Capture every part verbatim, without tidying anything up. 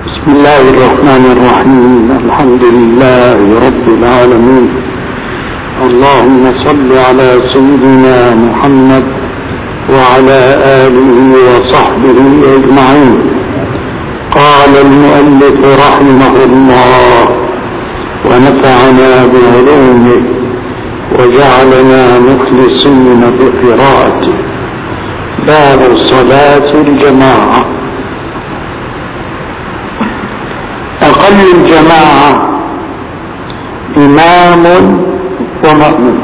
بسم الله الرحمن الرحيم. الحمد لله رب العالمين. اللهم صل على سيدنا محمد وعلى آله وصحبه أجمعين. قال المؤلف رحمه الله ونفعنا بعلومه وجعلنا مخلصين بقراءته. باب صلاة الجماعة. أقل الجماعة إمام ومأموم،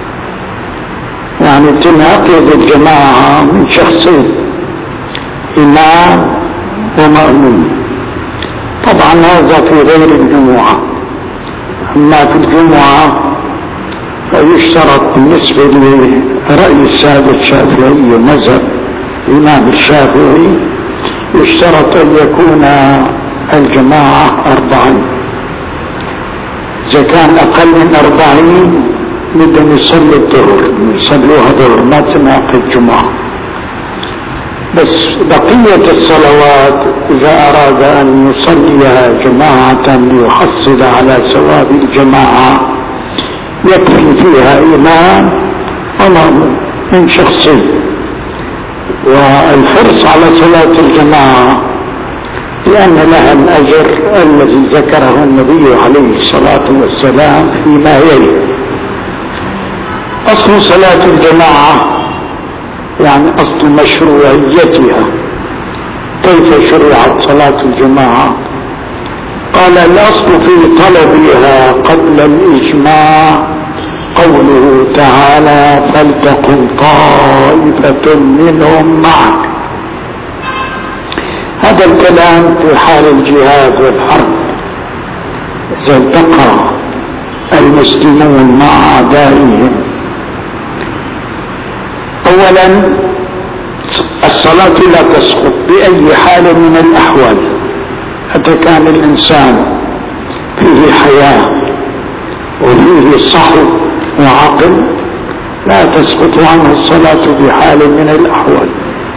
يعني تنعقد الجماعة من شخصين، إمام ومأموم. طبعا هذا في غير الجمعة، أما في الجمعة فيشترط بالنسبة لرأي السادة الشافعي ومذهب الإمام الشافعي يشترط أن يكون الجماعة أربعين. إذا كان أقل من أربعين بدهم يصلوا الظهر، يصلوها ظهر، ما تنعقد جمعة. بس بقية الصلوات إذا أراد أن يصليها جماعة ليحصل على ثواب الجماعة يكفي فيها إمام ومأموم من شخصين. والحرص على صلاة الجماعة لأن لها الأجر الذي ذكره النبي عليه الصلاة والسلام فيما يلي. أصل صلاة الجماعة يعني أصل مشروعيتها. كيف شرعت صلاة الجماعة؟ قال الأصل في طلبها قبل الإجماع قوله تعالى فلتقم طائفة منهم معك. هذا الكلام في حال الجهاد والحرب، إذا التقى المسلمون مع أعدائهم. أولا الصلاة لا تسقط بأي حال من الأحوال، حتى كان الإنسان فيه حياة وفيه صحو وعقل لا تسقط عنه الصلاة بحال من الأحوال.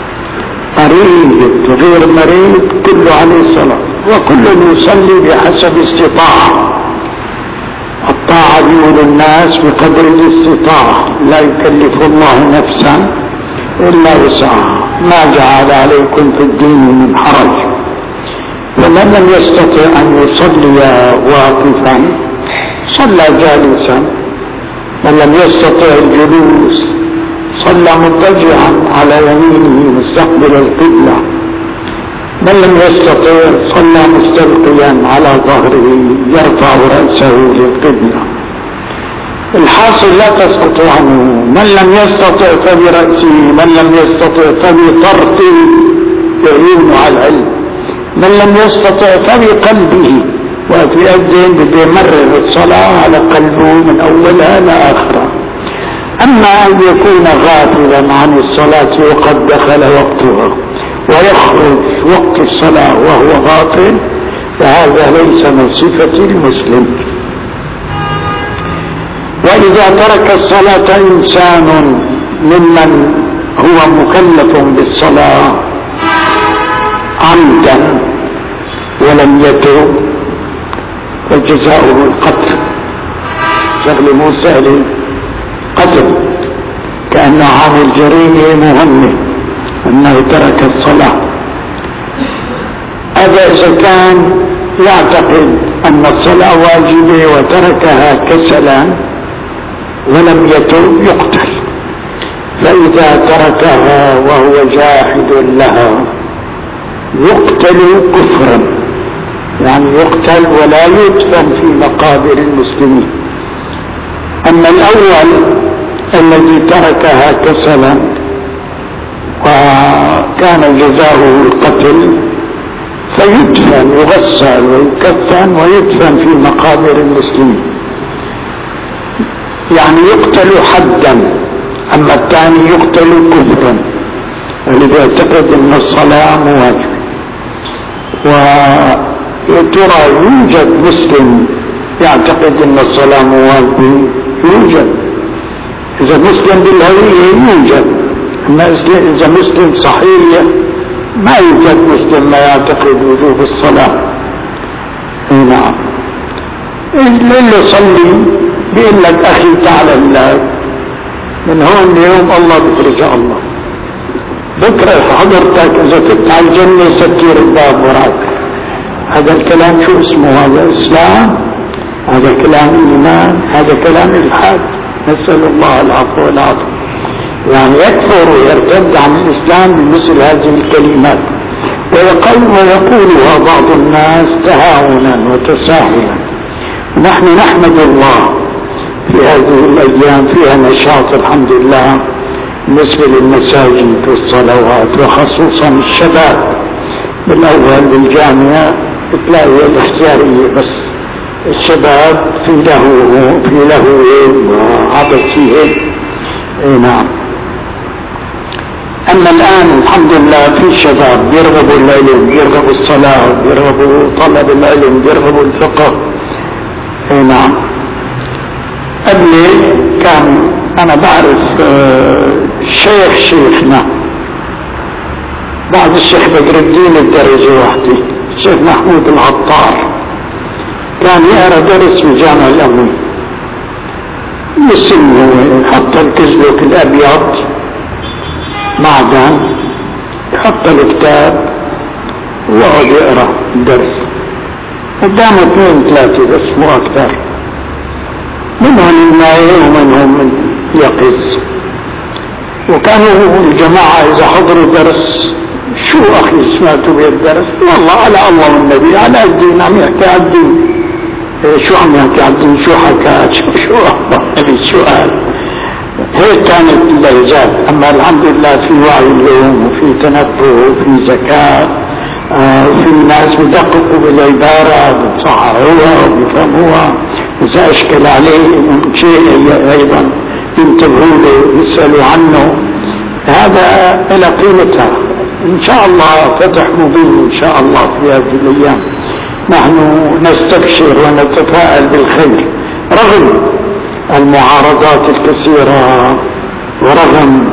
مريض غير مريض كل عليه الصلاة، وكل يصلي بحسب استطاعة. الطاعة يقول الناس بقدر الاستطاعة، لا يكلف الله نفسا إلا وسعها، ما جعل عليكم في الدين من حرج. ومن لم يستطع أن يصلي واقفا صلى جالسا، من لم يستطع الجلوس صلى مضطجعا على يمينه مستقبل القبلة، من لم يستطع صلى مستلقيا على ظهره يرفع رأسه للقبلة. الحاصل لا تسقط عنه. من لم يستطع فبرأسه، من لم يستطع فبطرفه يعين على العلم، من لم يستطع فبقلبه. وفي الدين بده يمرر الصلاة على قلبه من أولها لآخرها. أما أن يكون غافلا عن الصلاة وقد دخل وقتها ويخرج وقت الصلاة وهو غافل فهذا ليس من صفة المسلم. وإذا ترك الصلاة إنسان ممن هو مكلف بالصلاة عمدا ولم يتوب فجزاؤه القتل. شغل مو سهل، قتل كأنه عامل جريمة مهمة أنه ترك الصلاة. هذا إذا كان يعتقد أن الصلاة واجبة وتركها كسلا ولم يتوب يقتل. فإذا تركها وهو جاحد لها يقتل كفرا، يعني يقتل ولا يدفن في مقابر المسلمين. أما الأول الذي تركها كسلا وكان جزاؤه القتل فيدفن، يغسل ويكفن ويدفن في مقابر المسلمين، يعني يقتل حدا. أما الثاني يقتل كفرا، الذي يعتقد أن الصلاة واجبة. وترى يوجد مسلم يعتقد أن الصلاة واجبة، يوجد. إذا مسلم بالهوية يوجد، أما إذا مسلم صحيح ما يوجد مسلم ما يعتقد وجوب الصلاة. نعم. اللي يصلي بيقول لك أخي تعال من هون ليوم الله بفرج الله، بكرة حضرتك إذا كنت على الجنة سكر الباب وراك. هذا الكلام شو اسمه؟ هذا إسلام؟ هذا كلام إيمان؟ هذا كلام إلحاد. نسأل الله العفو والعافية. يعني يكفر ويرتد عن الإسلام بمثل هذه الكلمات، ويقول ويقولها بعض الناس تهاونا وتساهلا. نحن نحمد الله في هذه الأيام فيها نشاط الحمد لله بالنسبة للمساجد والصلوات، وخصوصا الشباب بالأول بالجامعة تلاقي الاختيارية، بس الشباب في له في له وعبثية. نعم. أما الآن الحمد لله في شباب بيرغبوا العلم، بيرغبوا الصلاة، بيرغبوا طلب العلم، بيرغبوا الفقه. نعم. قبل كان أنا بعرف شيخ شيخنا بعد الشيخ بدر الدين الدرجة واحدة، الشيخ محمود العطار، كان يقرأ درس في جامع الأموي، يسمه يحط الكزلوك الأبيض معدن، يحط الكتاب ويقعد يقرأ الدرس قدامه اثنين ثلاثة بس مو أكثر، منهم النايم ومنهم يقظ. وكانوا الجماعة إذا حضروا درس شو أخي سمعتوا بالدرس؟ والله على الله والنبي على الدين، عم يحكي على الدين. شو عم يحكي على الدين؟ شو حكى؟ شو شو الله شو قال؟ هيك كانت اللهجات. أما الحمد لله في وعي اليوم وفي تنبه وفي ذكاء، آه وفي الناس بدققوا بالعبارة بتصححوها وبيفهموها، إذا أشكل عليه شيء أيضا ينتبهوا له يسألوا عنه. هذا إلى قيمتها إن شاء الله. فتح مبين إن شاء الله في هذه الأيام. نحن نستبشر ونتفائل بالخير رغم المعارضات الكثيرة ورغم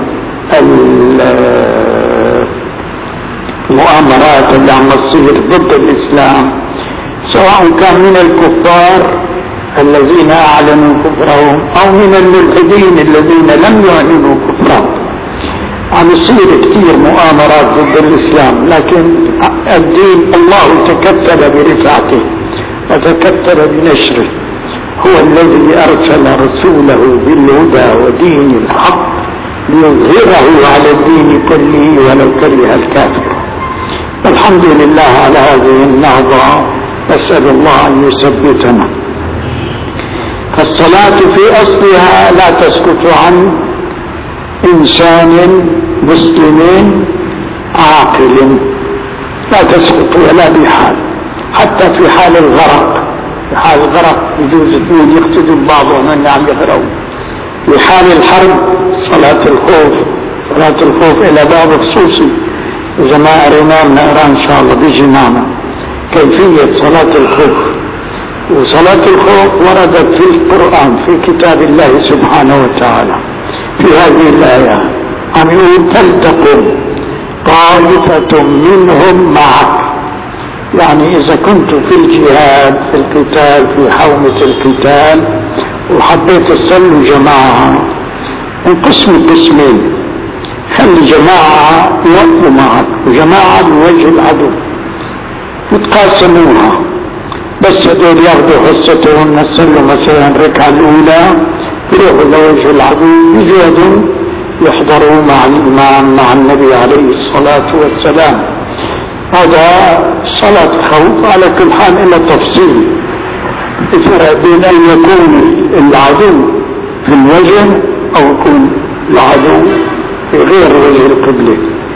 المؤامرات اللي عم تصير ضد الإسلام، سواء كان من الكفار الذين أعلنوا كفرهم أو من الملحدين الذين لم يعلنوا كفرهم. عم يصير كثير مؤامرات ضد الإسلام، لكن الدين الله تكفل برفعته وتكفل بنشره. هو الذي أرسل رسوله بالهدى ودين الحق ليظهره على الدين كله ولو كره الكافر. الحمد لله على هذه النهضة، نسأل الله أن يثبتنا. فالصلاة في أصلها لا تسقط عن إنسان مسلم عاقل، لا تسقط ولا بحال، حتى في حال الغرق. في حال الغرق يجوز اثنين يقتدوا ببعضهم أن عم يغرقوا. في حال الحرب صلاة الخوف، صلاة الخوف إلى باب خصوصي، إذا ما قريناه بنقراه إن شاء الله بيجي معنا كيفية صلاة الخوف. وصلاة الخوف وردت في القرآن في كتاب الله سبحانه وتعالى في هذه الآية، عم يقول فلتقم طائفة منهم معك. يعني إذا كنت في الجهاد في القتال في حومة القتال وحبيت تصلوا جماعة، انقسموا قسمين، خلي جماعة يوقفوا معك وجماعة بوجه العدو يتقاسموها، بس هدول ياخذوا حصتهم، نصلوا مثلا الركعة الأولى يروحوا لوجه العدو، يجوا يحضروا مع الإمام مع النبي عليه الصلاة والسلام. هذا صلاة خوف. على كل حال إلى تفصيل الفرق بين أن يكون العدو في الوجه أو يكون العدو في غير وجه القبلة.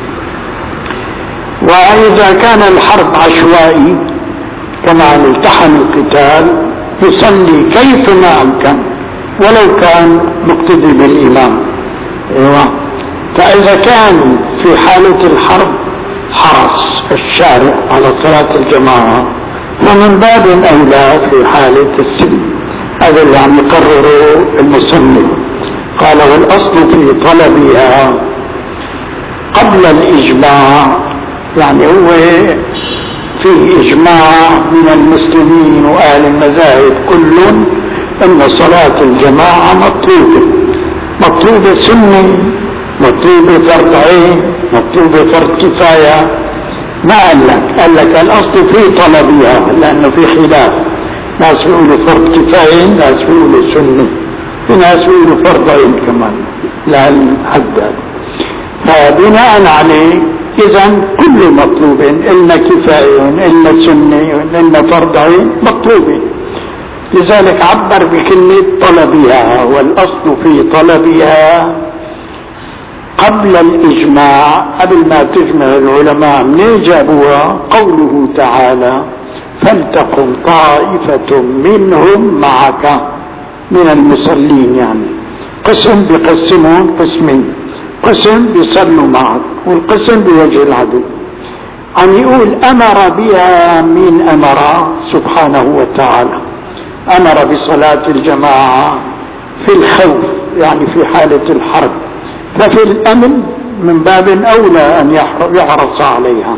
وإذا كان الحرب عشوائي كما التحم القتال يصلي كيفما أمكن ولو كان مقتدي بالإمام. ايوه. فإذا كان في حالة الحرب حرص الشارع على صلاة الجماعة، ومن باب أولى في حالة السلم. هذا اللي عم يقرره المصنف. قال والأصل في طلبها قبل الإجماع يعني هو فيه إجماع من المسلمين وأهل المذاهب كلهم أن صلاة الجماعة مطلوبة، مطلوبة سنة، مطلوبة فرض عين، مطلوبة فرض كفاية. ما قال لك، قال لك الأصل في طلبها، لأنه في خلاف، ناس بيقولوا فرض كفاية، ناس بيقولوا سنة، في ناس بيقولوا فرض عين كمان لا الحد. فبناء عليه إذن كل مطلوب، إلنا كفاية، إلنا سنة، إلنا فرض عين مطلوب. لذلك عبر بكلمة طلبها، والأصل في طلبها قبل الإجماع، قبل ما تجمع العلماء من جابوها قوله تعالى فلتقم طائفة منهم معك من المصلين. يعني قسم بقسمون قسمين، قسم بيصلوا معك والقسم بوجه العدو. عم يقول أمر بها من أمر سبحانه وتعالى، أمر بصلاة الجماعة في الخوف يعني في حالة الحرب، ففي الأمن من باب أولى أن يحرص عليها.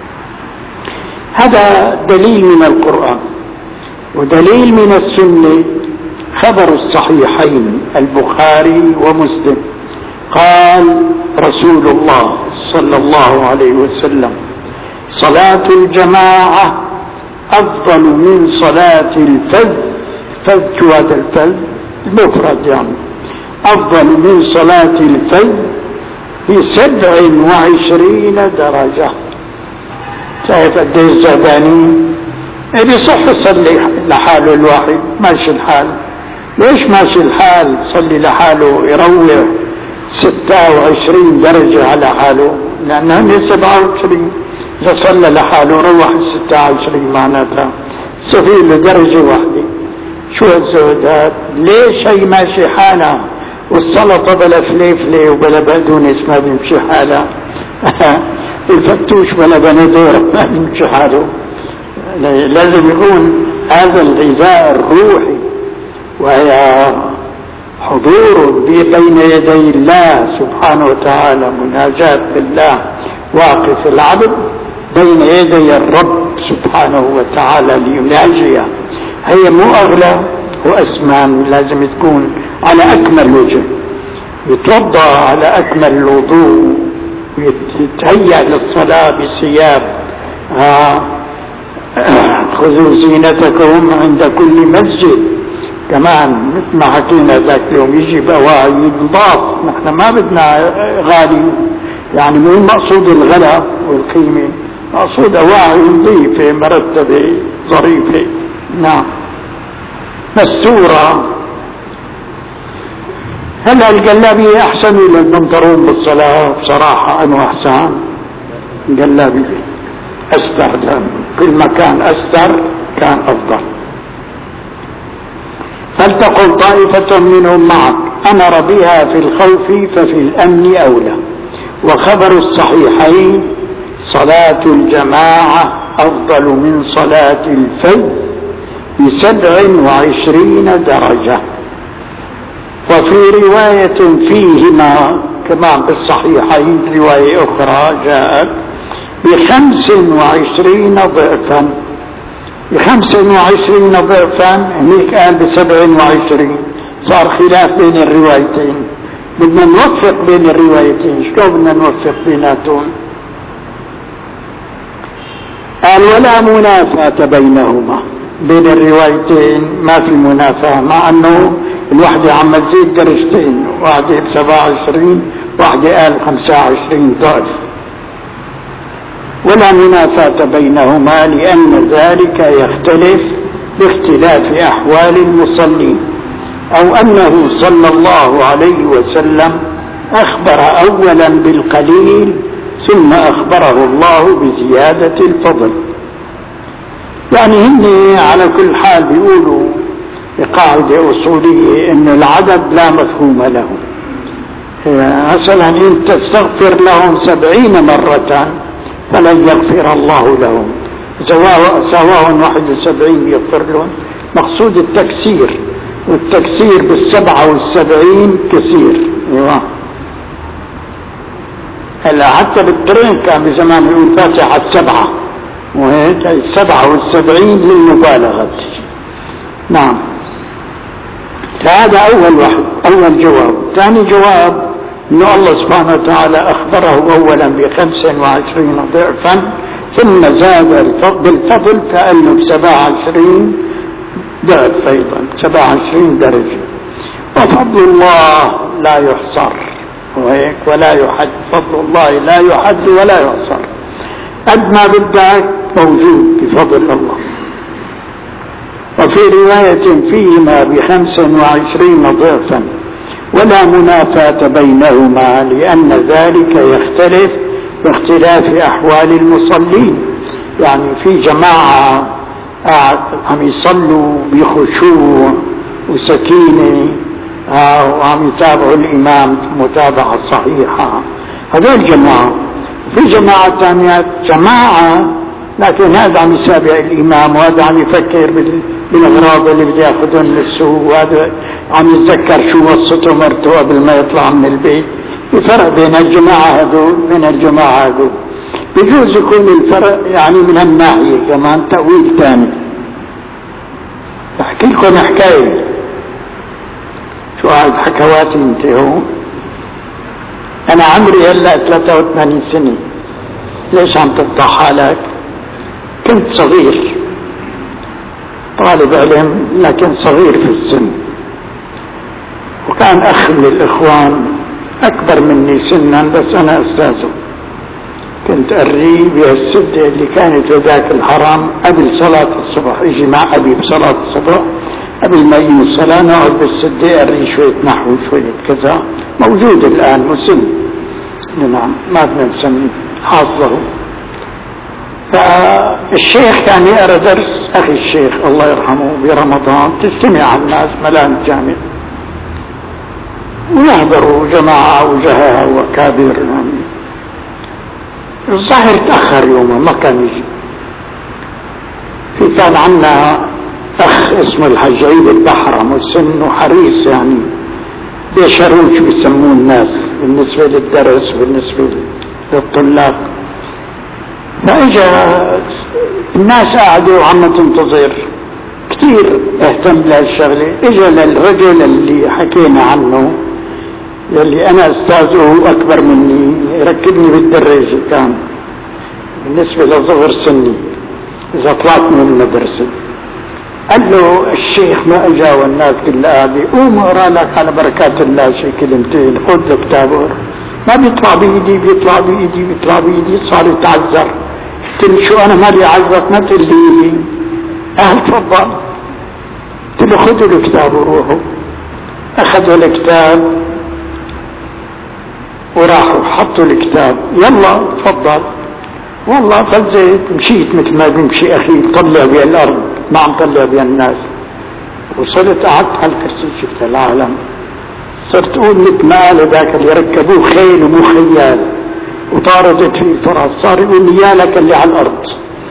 هذا دليل من القرآن، ودليل من السنة خبر الصحيحين البخاري ومسلم. قال رسول الله صلى الله عليه وسلم صلاة الجماعة أفضل من صلاة الفذ. فذ شو هذا الفذ؟ المفرد يعني. أفضل من صلاة الفذ بسبع وعشرين درجة. شايف قديش زاداني؟ بيصح يصلي لحاله الواحد، ماشي الحال. ليش ماشي الحال؟ صلي لحاله يروح ستة وعشرين درجة على حاله، لأنه سبعة وعشرين. إذا صلى لحاله روح ستة وعشرين معناتها صفي له درجة واحدة. شو هالزود هاد؟ ليش هي ماشي حالها؟ والسلطة بلا فليفلة وبلا بقدونس ما بيمشي حالها. الفتوش بلا بندور ما بيمشي حاله. لازم يكون هذا الغذاء الروحي، وهي حضور بين يدي الله سبحانه وتعالى، مناجاة بالله، واقف العبد بين يدي الرب سبحانه وتعالى ليناجيه. هي مو أغلى وأسمان، لازم تكون على أكمل وجه، يتوضأ على أكمل الوضوء، ويتهيأ للصلاة بثياب. آه خذوا زينتكم عند كل مسجد. كمان مثل ما حكينا ذاك اليوم يجي أواعي نضاف، نحن ما بدنا غالي، يعني مو المقصود الغلا والقيمة، مقصود أواعي نظيفة مرتبة ظريفة. نعم مستورة. هلا الجلابية أحسن ولا البنطلون بالصلاة؟ بصراحة أنا أحسن الجلابية، أستر، كل ما كان أستر كان أفضل. فلتقل طائفة منهم معك، أمر بها في الخوف ففي الأمن أولى. وخبر الصحيحين صلاة الجماعة أفضل من صلاة الفذ بسبع وعشرين درجة. وفي رواية فيهما كما بالصحيحين رواية أخرى جاءت بخمس وعشرين ضعفا، بخمس وعشرين ضعفا، هنيك قال بسبع وعشرين. صار خلاف بين الروايتين، بدنا نوفق بين الروايتين. شلون بدنا نوفق بيناتهم؟ قال ولا منافاة بينهما، بين الروايتين ما في منافاة، مع أنه الوحدة عم تزيد درجتين، واحدة بسبعة وعشرين واحدة قال خمسة وعشرين ضعف. ولا منافاة بينهما لأن ذلك يختلف باختلاف أحوال المصلين، أو أنه صلى الله عليه وسلم أخبر أولا بالقليل ثم أخبره الله بزيادة الفضل. يعني هن على كل حال بيقولوا قاعدة أصولية إن العدد لا مفهوم له. مثلا إن تستغفر لهم سبعين مرة فلن يغفر الله لهم، سواء واحد وسبعين يغفر لهم. مقصود التكسير، والتكسير بالسبعة والسبعين كثير. ايوه هلا حتى بالترين كان بزمان يقول فاتحة السبعة، وهيك السبعة والسبعين للمبالغة. نعم. فهذا أول واحد، أول جواب. ثاني جواب أن الله سبحانه وتعالى أخبره أولا بخمس وعشرين ضعفا، ثم زاد بالفضل فقال له بسبع وعشرين ضعف أيضا، سبع وعشرين درجة. وفضل الله لا يحصر، وهيك ولا يحد، فضل الله لا يحد ولا يحصر، قد ما بدك موجود بفضل الله. وفي رواية فيهما بخمس وعشرين ضعفا ولا منافاة بينهما، لأن ذلك يختلف باختلاف أحوال المصلين. يعني في جماعة عم يصلوا بخشوع وسكينة وعم يتابعوا الإمام متابعة صحيحة، هذول جماعة. في جماعة ثانية جماعة لكن هذا عم يتابع الإمام، وهذا عم يفكر بالأغراض اللي بده ياخذهم للسوق، وهذا عم يتذكر شو وصته مرته قبل ما يطلع من البيت. الفرق بين الجماعة هذول من الجماعة هذول بجوز يكون الفرق يعني من الناحية كمان تأويل ثاني. احكي لكم حكاية، شو هاد حكواتي انت هون. انا عمري هلا ثلاثة وثمانين سنة. ليش عم تقطع حالك؟ كنت صغير طالب علم لكن صغير في السن، وكان اخ من الاخوان اكبر مني سنا بس انا استاذه، كنت اريه بهالسدة اللي كانت في ذاك الحرام قبل صلاة الصبح. يجي مع ابي بصلاة الصبح قبل ما يجي الصلاة نقعد بالسدة اريه شوية نحو شوية كذا، موجود الان مسن. نعم ما بدنا نسميه حاصله. فالشيخ كان يقرأ درس اخي الشيخ الله يرحمه برمضان، تجتمع الناس ملان الجامع ويحضروا جماعة وجهاء وكابر. يعني الظاهر تأخر يومه ما كان يجي. في كان عنا اخ اسمه الحج عيد البحرم، وسنه حريص يعني بيشروش بيسموه الناس بالنسبة للدرس بالنسبة للطلاب. فاجا الناس قاعدوا وعم تنتظر، كثير اهتم لهالشغله. اجا للرجل اللي حكينا عنه يلي انا استاذه اكبر مني، يركبني بالدراجه كان بالنسبه لصغر سني اذا طلعت من المدرسه. قال له الشيخ ما اجا والناس كلها قاعده، قوم اقرا لك على بركات الله شي كلمتين، خذ كتابه. ما بيطلع بايدي بيطلع بايدي بيطلع بايدي، صار يتعذر. قلت له شو انا مالي عذرك، ما تقول لي اهل تفضل. قلت له خذوا الكتاب وروحوا. اخذوا الكتاب وراحوا حطوا الكتاب، يلا تفضل. والله فزيت مشيت مثل ما بيمشي اخي، طلع بها الارض ما عم طلع بها الناس. وصلت قعدت على الكرسي شفت العالم، صرت اقول مثل ما قالوا ذاك اللي ركبوه خيل ومو خيال وطاردت في الفرس، صار يقول لي يا لك اللي على الارض.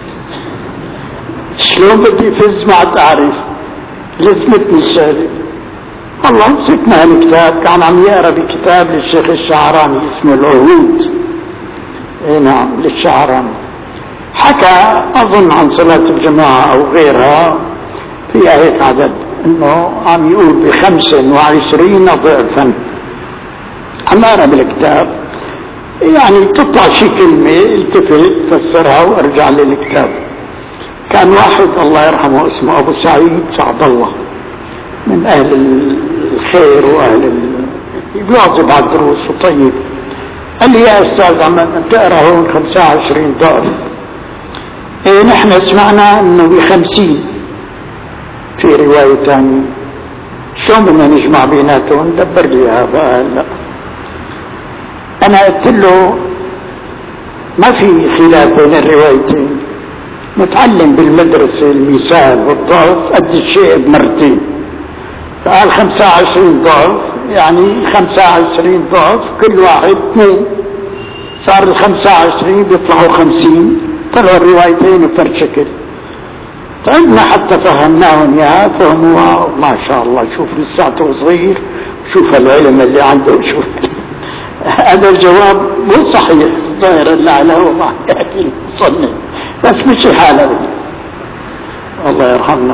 شلون بدي فز ما عاد اعرف، لزمتني الشغله. والله مسكنا الكتاب، كان عم يقرا بكتاب للشيخ الشعراني اسمه العهود. اي نعم للشعراني. حكى اظن عن صلاة الجماعة او غيرها فيها هيك عدد، انه عم يقول بخمس وعشرين ضعفا. عم اقرا بالكتاب يعني تطلع شي كلمة التفت فسرها وارجع للكتاب. كان واحد الله يرحمه اسمه ابو سعيد سعد الله من اهل الخير واهل ال... بيواظب على الدروس وطيب. قال لي يا استاذ عم تقرا هون خمسة وعشرين ضعف. ايه نحن سمعنا انه بخمسين في رواية ثانية، شلون بدنا نجمع بيناتهم؟ دبر لي هذا. لا انا قلت له ما في خلاف بين الروايتين، نتعلم بالمدرسة المثال والضعف قد الشيء بمرتين. فقال خمسة وعشرين ضعف يعني خمسة وعشرين ضعف كل واحد اثنين، صار الخمسة وعشرين بيطلعوا خمسين، طلعوا الروايتين بفرق شكل. تعبنا حتى فهمناهم اياها، فهموها ما شاء الله. شوف لساته صغير، شوف العلم اللي عنده، شوف. هذا الجواب مو صحيح الظاهر اللي على هو ما يحكي المصنف، بس مش حاله الله يرحمنا.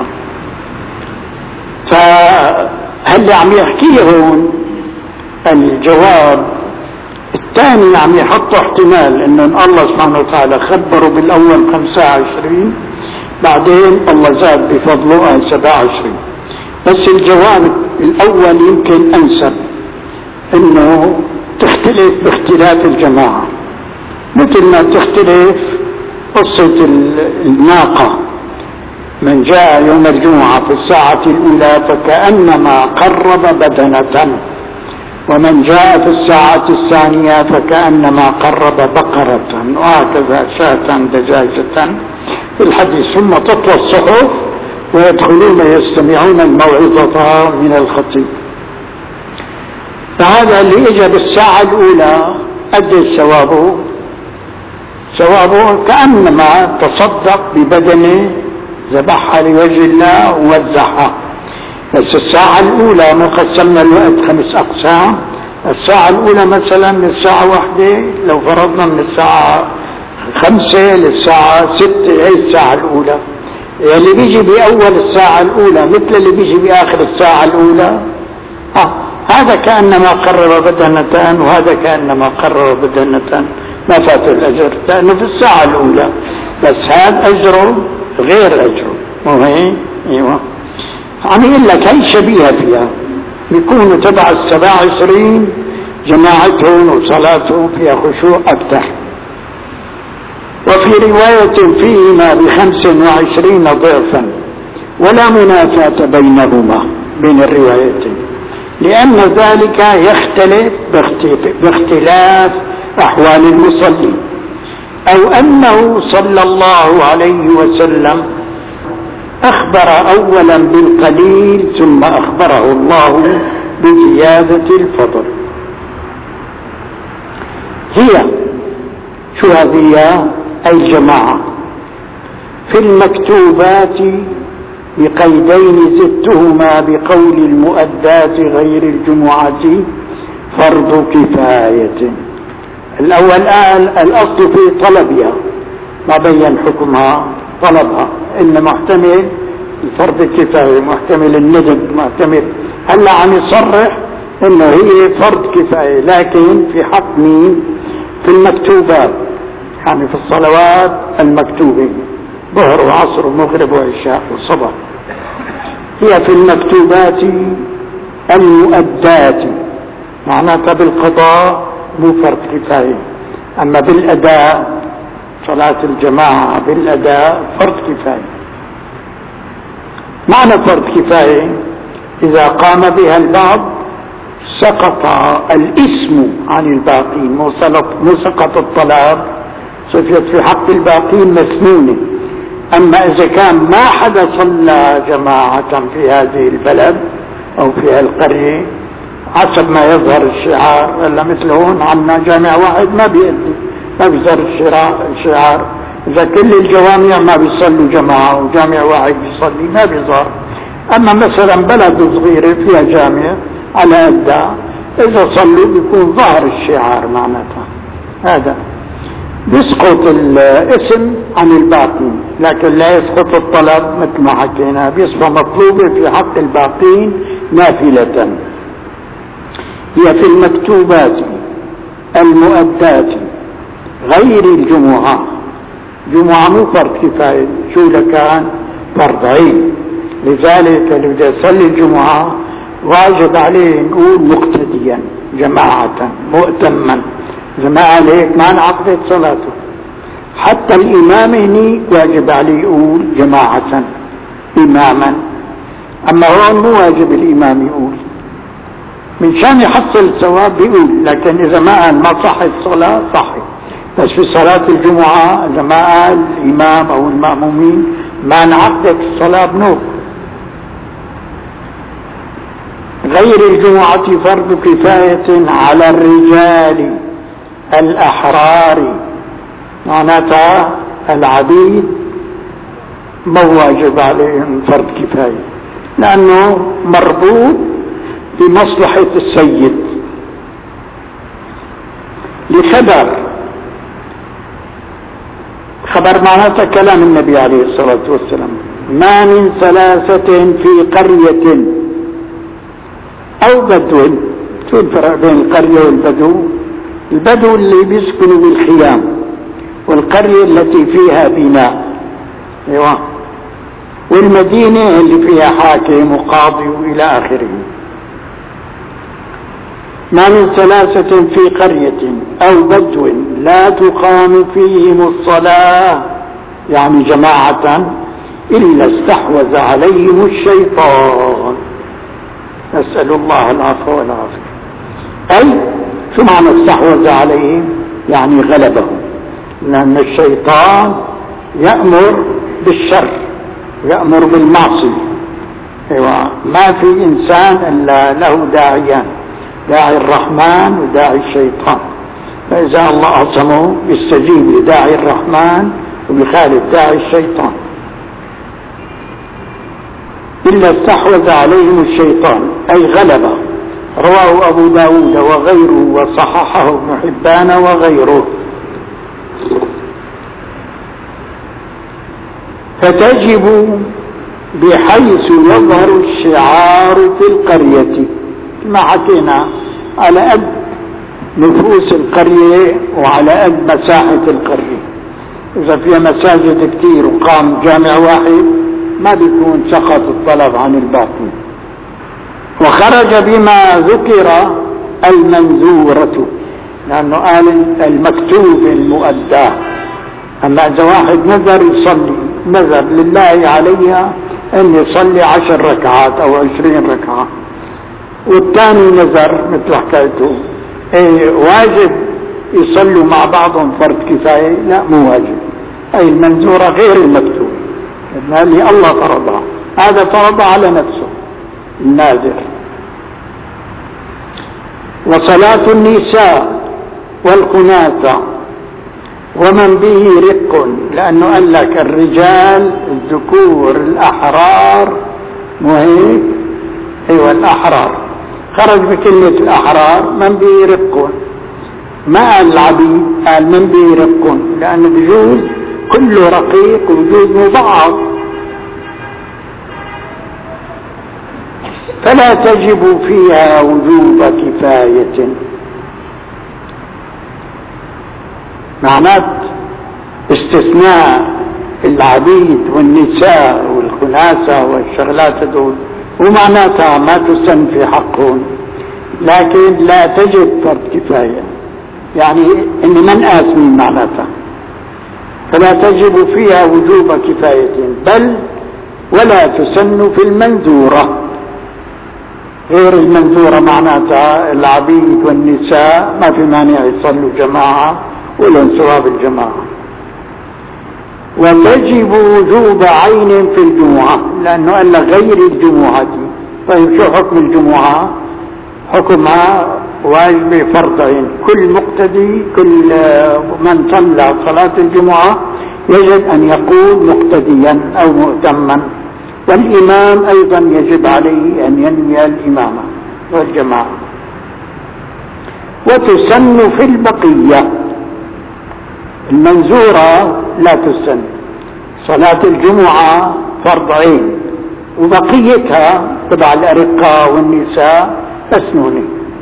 فهل عم يحكيه هون الجواب الثاني عم يحط احتمال ان الله سبحانه وتعالى خبره بالاول خمسة وعشرين، بعدين الله زاد بفضله سبعة وعشرين. بس الجواب الاول يمكن انسب، انه تختلف باختلاف الجماعة، مثل ما تختلف قصة الناقة، من جاء يوم الجمعة في الساعة الأولى فكأنما قرب بدنة، ومن جاء في الساعة الثانية فكأنما قرب بقرة، وهكذا شاة دجاجة في الحديث. ثم تطوى الصحف ويدخلون يستمعون الموعظة من الخطيب. فهذا اللي اجى بالساعة الأولى أدى ثوابه ثوابه كأنما تصدق ببدنه، ذبحها لوجه الله ووزعها. بس الساعة الأولى ما قسمنا الوقت خمس أقسام، الساعة الأولى مثلا من الساعة واحدة، لو فرضنا من الساعة خمسة للساعة ستة، هي الساعة الأولى. اللي بيجي بأول الساعة الأولى مثل اللي بيجي بآخر الساعة الأولى، آه هذا كأنما قرر بدنتان، وهذا كأنما قرر بدنتان، ما فات الأجر لأنه في الساعة الأولى. بس هذا أجره غير أجره، مو هي؟ ايوه عم يقول لك هي شبيهة فيها، بيكونوا تبع السبع عشرين جماعتهم وصلاتهم فيها خشوع أكثر. وفي رواية فيهما بخمس وعشرين ضعفا، ولا منافاة بينهما بين الروايتين، لأن ذلك يختلف باختلاف أحوال المصلي، أو أنه صلى الله عليه وسلم أخبر أولا بالقليل ثم أخبره الله بزيادة الفضل. هي شو هذه؟ أي جماعة في المكتوبات بقيدين زدتهما بقول المؤدات غير الجمعة فرض كفاية. الأول قال الأصل في طلبها، ما بين حكمها طلبها، إن محتمل الفرض الكفاية، محتمل الندب، محتمل. هلا عم يصرح إنه هي فرض كفاية، لكن في حق مين؟ في المكتوبات، يعني في الصلوات المكتوبة، ظهر وعصر ومغرب وعشاء والصبح. هي في المكتوبات المؤدات، معناتها بالقضاء مو فرض كفاية، أما بالأداء صلاة الجماعة بالأداء فرض كفاية. معنى فرض كفاية إذا قام بها البعض سقط الاسم عن الباقين، مو سقط الطلب، صفت في حق الباقين مسنونة. أما إذا كان ما حدا صلى جماعة في هذه البلد أو في هالقرية حسب ما يظهر الشعار، إلا مثل هون عنا جامع واحد ما بيأدي، ما بيظهر الشعار. إذا كل الجوامع ما بيصلوا جماعة وجامع واحد بيصلي ما بيظهر. أما مثلا بلد صغيرة فيها جامع على أداء، إذا صلوا بيكون ظهر الشعار معناتها. هذا بيسقط الاسم عن الباقين، لكن لا يسقط الطلب مثل ما حكينا، بيصبح مطلوبة في حق الباقين نافلة. هي في المكتوبات المؤدات غير الجمعة. جمعة مو فرض كفاية، شو لكان فرض عين، لذلك اللي بده يصلي الجمعة واجب عليه نقول مقتديا جماعة مؤتما، إذا ما قال هيك ما انعقدت صلاته. حتى الإمام هني واجب عليه يقول جماعة إماما، أما هون مو واجب الإمام يقول، من شان يحصل الثواب بيقول، لكن إذا ما قال ما صح الصلاة صحي. بس في صلاة الجمعة إذا ما قال الإمام أو المأمومين ما انعقدت الصلاة بنور. غير الجمعة فرض كفاية على الرجال الأحرار، معناتها العبيد ما واجب عليهم فرض كفاية، لأنه مربوط بمصلحة السيد. لخبر. خبر معناته كلام النبي عليه الصلاة والسلام: ما من ثلاثة في قرية أو بدو. شو الفرق بين القرية والبدو؟ البدو اللي بيسكنوا بالخيام، والقرية التي فيها بناء، ايوه، والمدينة اللي فيها حاكم وقاضي وإلى آخره. ما من ثلاثة في قرية أو بدو لا تقام فيهم الصلاة، يعني جماعة، إلا استحوذ عليهم الشيطان. نسأل الله العفو والعافية. أي شو معنى استحوذ عليهم؟ يعني غلبهم، لأن الشيطان يأمر بالشر، يأمر بالمعصية. أيوة، ما في إنسان إلا له داعيان، داعي الرحمن وداعي الشيطان. فإذا الله عصمه يستجيب لداعي الرحمن وبخالف داعي الشيطان. إلا استحوذ عليهم الشيطان أي غلبه. رواه أبو داود وغيره وصححه ابن حبان وغيره. فتجب بحيث يظهر الشعار في القرية، ما حكينا على قد نفوس القرية وعلى قد مساحة القرية. إذا فيها مساجد كتير وقام جامع واحد ما بيكون سقط الطلب عن الباقي. وخرج بما ذكر المنذورة، لأنه قال المكتوب المؤدى. أما إذا واحد نذر يصلي، نذر لله عليها أن يصلي عشر ركعات أو عشرين ركعة، والثاني نذر مثل حكايته ايه واجب يصلوا مع بعضهم فرض كفاية، لا مو واجب. أي المنذورة غير المكتوب، اللي الله فرضها، هذا فرضها على نفسه الناذر. وصلاة النساء والخناثة ومن به رق، لأنه قال لك الرجال الذكور الأحرار، مو هيك؟ أيوة الأحرار، خرج بكلمة الأحرار من به رق، ما قال العبيد، قال من به رق، لأنه بجوز كله رقيق وبجوز مضاعف. فلا تجب فيها وجوب كفاية، معنات استثناء العبيد والنساء والخناثة والشغلات دول، ومعناتها ما تسن في حقهم، لكن لا تجب فرض كفاية، يعني ان من آثمين معناتها. فلا تجب فيها وجوب كفاية، بل ولا تسن في المنذورة. غير المنذورة معناتها العبيد والنساء ما في مانع يصلوا جماعة ولن ثواب الجماعة. وتجب وجوب عين في الجمعة، لأنه قال غير الجمعة. طيب شو حكم الجمعة؟ حكمها واجب فرضين، كل مقتدي، كل من صلى صلاة الجمعة يجب أن يكون مقتديا أو مؤتما، والإمام أيضا يجب عليه أن ينوي الإمامة والجماعة. وتسن في البقية، المنذورة لا تسن. صلاة الجمعة فرض عين، وبقيتها تبع الأرقاء والنساء مسنونة.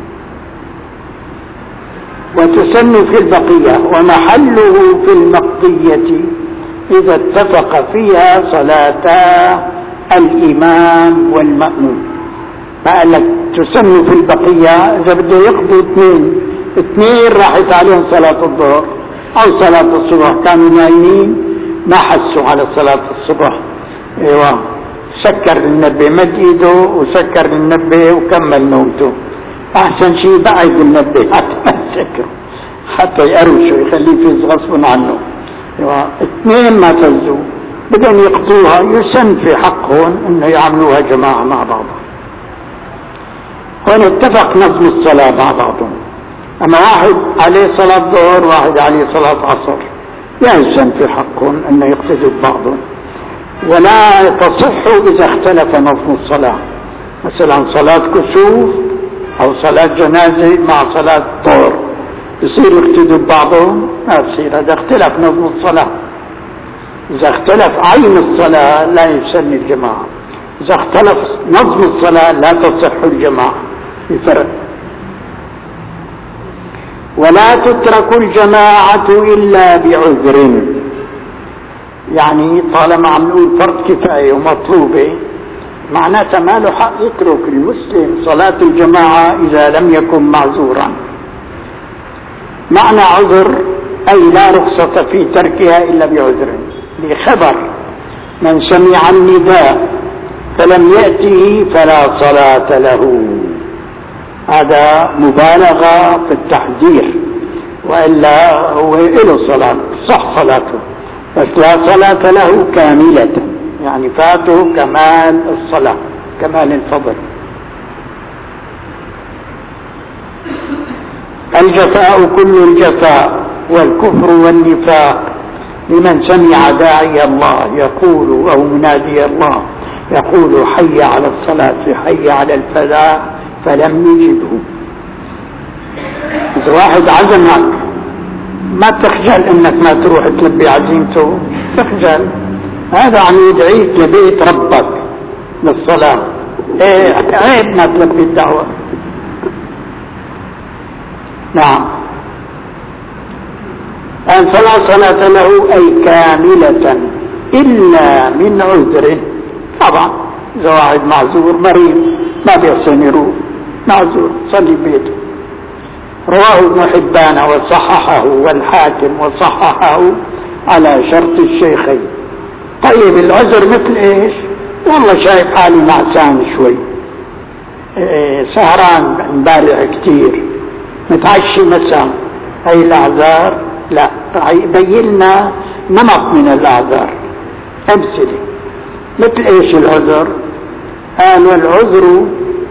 وتسن في البقية، ومحله في المقضية إذا اتفق فيها صلاتا الإمام والمأموم. ما قال لك تسن في البقية إذا بده يقضي اثنين اثنين راحت عليهم صلاة الظهر أو صلاة الصبح، كانوا نايمين ما حسوا على صلاة الصبح، ايوه سكر المنبه، مد ايده وسكر المنبه وكمل نومته. احسن شيء بعد المنبه حتى ما يسكر، حتى يقروشه يخليه يفز غصبا عنه. ايوه اثنين ما فزوا بدهم يقضوها، يسن في حقهم انه يعملوها جماعة مع بعضهم. هون اتفق نظم الصلاة مع بعضهم، اما واحد عليه صلاة ظهر واحد عليه صلاة عصر، لا يسن في حقهم انه يقتدوا ببعضهم. ولا تصح اذا اختلف نظم الصلاة، مثلا صلاة كسوف او صلاة جنازة مع صلاة ظهر، يصير يقتدوا ببعضهم؟ ما بصير. هذا اختلف نظم الصلاة. إذا اختلف عين الصلاة لا يسن الجماعة، إذا اختلف نظم الصلاة لا تصح الجماعة. في فرق. ولا تترك الجماعة إلا بعذر، يعني طالما عم نقول فرض كفاية ومطلوبة معناتها ما له حق يترك المسلم صلاة الجماعة إذا لم يكن معذورا. معنى عذر أي لا رخصة في تركها إلا بعذر. لخبر من سمع النداء فلم يأته فلا صلاة له، هذا مبالغة في التحذير، وإلا هو له صلاة صح صلاته بس لا صلاة له كاملة، يعني فاته كمال الصلاة كمال الفضل. الجفاء كل الجفاء والكفر والنفاق لمن سمع داعي الله يقول أو منادي الله يقول حي على الصلاة حي على الفلاح فلم يجبه. إذا واحد عزمك ما تخجل انك ما تروح تلبي عزيمته، تخجل. هذا عم يدعيك لبيت ربك للصلاة، ايه عيب ما تلبي الدعوة. نعم. أن فلا صلاة له أي كاملة إلا من عذر. طبعا إذا واحد معذور مريض ما بيحسن يروح معذور صلي بيته. رواه ابن حبان وصححه والحاكم وصححه على شرط الشيخين. طيب العذر مثل ايش؟ والله شايف حالي نعسان شوي، إيه سهران امبارح كتير، متعشي مساء، هي الاعذار لا، راح يبين لنا نمط من الاعذار. امثله مثل ايش العذر؟ قال والعذر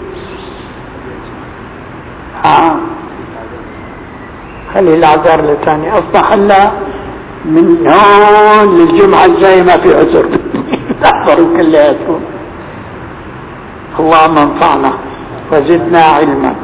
ها خلي الاعذار لثاني. اصبح هلا من هون للجمعه الجايه ما في عذر احضروا كلياتكم. اللهم انفعنا وزدنا علما.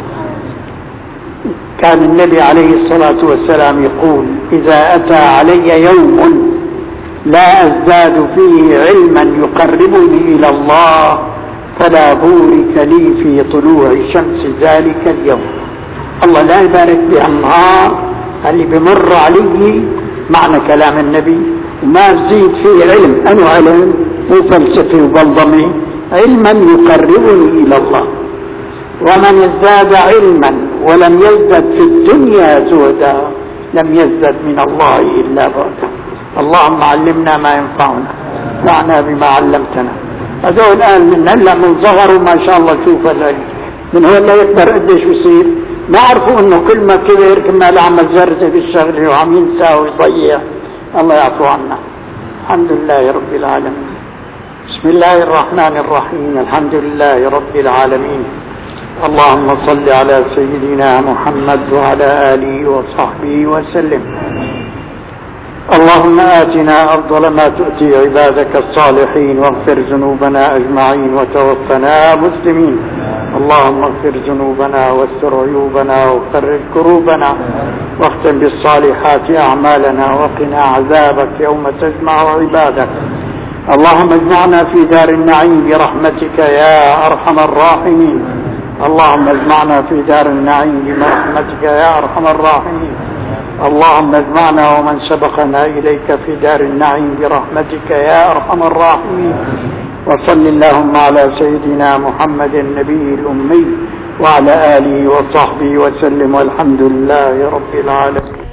كان النبي عليه الصلاه والسلام يقول اذا اتى علي يوم لا ازداد فيه علما يقربني الى الله فلا بورك لي في طلوع شمس ذلك اليوم. الله لا يبارك بهالنهار اللي بمر علي معنى كلام النبي وما بزيد فيه علم. أنه علم مو فلسفي وبلضمي، علما يقربني إلى الله. ومن ازداد علما ولم يزدد في الدنيا زهدا لم يزدد من الله إلا بعدا. اللهم علمنا ما ينفعنا وانفعنا بما علمتنا. هذول الآن من هلا من ظهروا ما شاء الله شوف العلم من هون لا يكبر قديش يصير. نعرفوا انه كل ما كبر كل ما عمل زرزه بالشغله وعم ينسى ويضيع. الله يعفو عنا. الحمد لله رب العالمين. بسم الله الرحمن الرحيم. الحمد لله رب العالمين. اللهم صل على سيدنا محمد وعلى آله وصحبه وسلم. اللهم آتنا أفضل ما تؤتي عبادك الصالحين واغفر ذنوبنا أجمعين وتوفنا مسلمين. اللهم اغفر ذنوبنا واستر عيوبنا وفرج كروبنا واختم بالصالحات أعمالنا وقنا عذابك يوم تجمع عبادك. اللهم اجمعنا في دار النعيم برحمتك يا أرحم الراحمين. اللهم اجمعنا في دار النعيم برحمتك يا أرحم الراحمين. اللهم اجمعنا ومن سبقنا إليك في دار النعيم برحمتك يا أرحم الراحمين. وصل اللهم على سيدنا محمد النبي الأمي وعلى آله وصحبه وسلم والحمد لله رب العالمين.